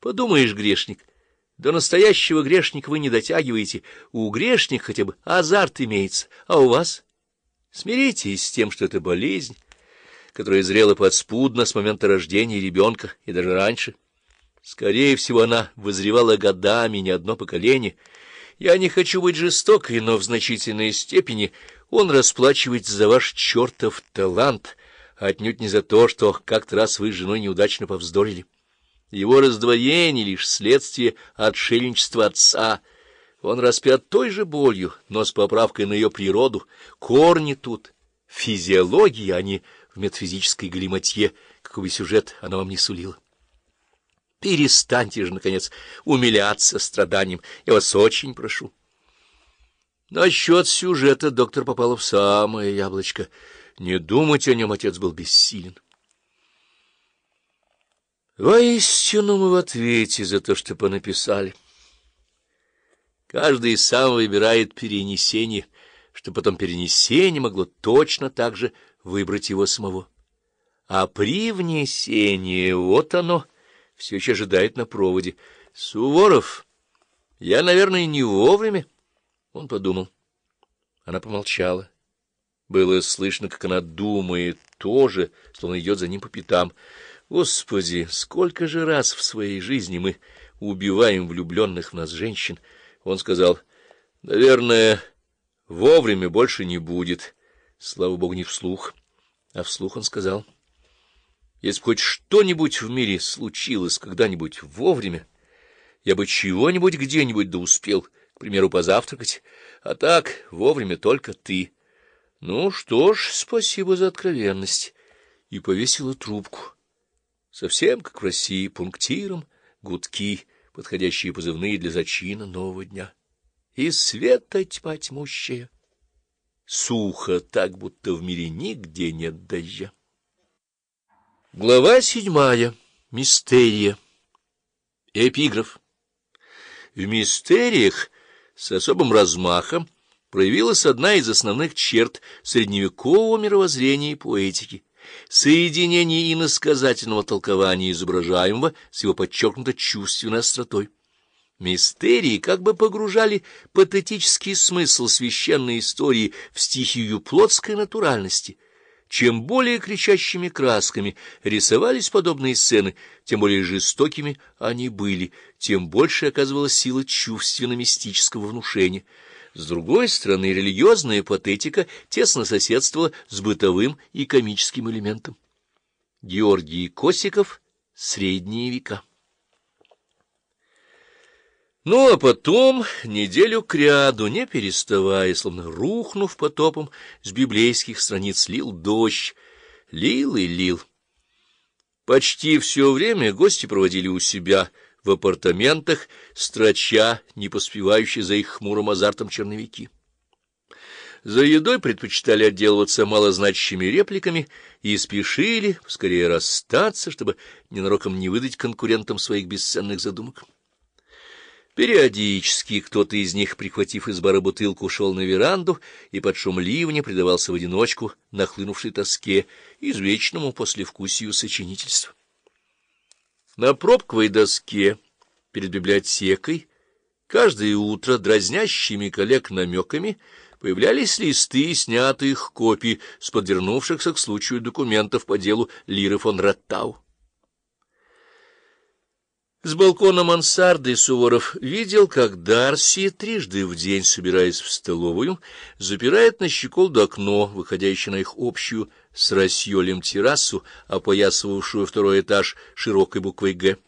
Подумаешь, грешник. До настоящего грешника вы не дотягиваете. У грешника хотя бы азарт имеется, а у вас? Смиритесь с тем, что это болезнь, которая зрела подспудно с момента рождения ребенка и даже раньше. Скорее всего, она вызревала годами, не одно поколение. Я не хочу быть жестокой, но в значительной степени он расплачивается за ваш чертов талант, отнюдь не за то, что как-то раз вы с женой неудачно повздорили. Его раздвоение — лишь следствие отшельничества отца. Он распят той же болью, но с поправкой на ее природу. Корни тут — физиология, а не в метафизической галиматье, какой бы сюжет она вам не сулила. Перестаньте же, наконец, умиляться страданием. Я вас очень прошу. Насчет сюжета доктор попала в самое яблочко. Не думать о нем отец был бессилен. Воистину мы в ответе за то, что понаписали. Каждый сам выбирает перенесение, что потом перенесение могло точно так же выбрать его самого. А привнесение, вот оно, все еще ожидает на проводе. Суворов, я, наверное, не вовремя. Он подумал. Она помолчала. Было слышно, как она думает тоже, словно идет за ним по пятам. Господи, сколько же раз в своей жизни мы убиваем влюбленных в нас женщин. Он сказал, наверное, вовремя больше не будет. Слава Богу, не вслух. А вслух он сказал, если бы хоть что-нибудь в мире случилось когда-нибудь вовремя, я бы чего-нибудь где-нибудь да успел, к примеру, позавтракать, а так вовремя только ты. Ну что ж, спасибо за откровенность. И повесила трубку. Совсем как в России, пунктиром, гудки, подходящие позывные для зачина нового дня. И света тьма тьмущая. Сухо так, будто в мире нигде нет дождя. Глава 7. Мистерия. Эпиграф. В мистериях с особым размахом проявилась одна из основных черт средневекового мировоззрения и поэтики — соединение иносказательного толкования изображаемого с его подчеркнуто чувственной остротой. Мистерии как бы погружали патетический смысл священной истории в стихию плотской натуральности. Чем более кричащими красками рисовались подобные сцены, тем более жестокими они были, тем больше оказывалась сила чувственно-мистического внушения. С другой стороны, религиозная патетика тесно соседствовала с бытовым и комическим элементом. Георгий Косиков. Средние века. Ну, а потом, неделю кряду, не переставая, словно рухнув потопом, с библейских страниц лил дождь, лил и лил. Почти все время гости проводили у себя в апартаментах, строча, не поспевающие за их хмурым азартом черновики. За едой предпочитали отделываться малозначащими репликами и спешили скорее расстаться, чтобы ненароком не выдать конкурентам своих бесценных задумок. Периодически кто-то из них, прихватив из бара бутылку, шел на веранду и под шум ливня предавался в одиночку нахлынувшей тоске, извечному послевкусию сочинительства. На пробковой доске перед библиотекой каждое утро дразнящими коллег намеками появлялись листы снятых копий с подвернувшихся к случаю документов по делу Лиры фон Раттау. С балкона мансарды Суворов видел, как Дарси, трижды в день, собираясь в столовую, запирает на щеколду окно, выходящее на их общую с Рассьолем террасу, опоясывавшую второй этаж широкой буквой «Г».